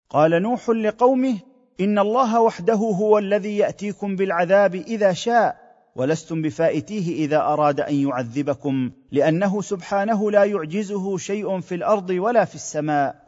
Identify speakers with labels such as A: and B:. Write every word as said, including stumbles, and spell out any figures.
A: قال نوح لقومه: ان الله وحده هو الذي ياتيكم بالعذاب اذا شاء، ولستم بفائتيه اذا اراد ان يعذبكم، لانه سبحانه لا يعجزه شيء في الارض ولا في السماء.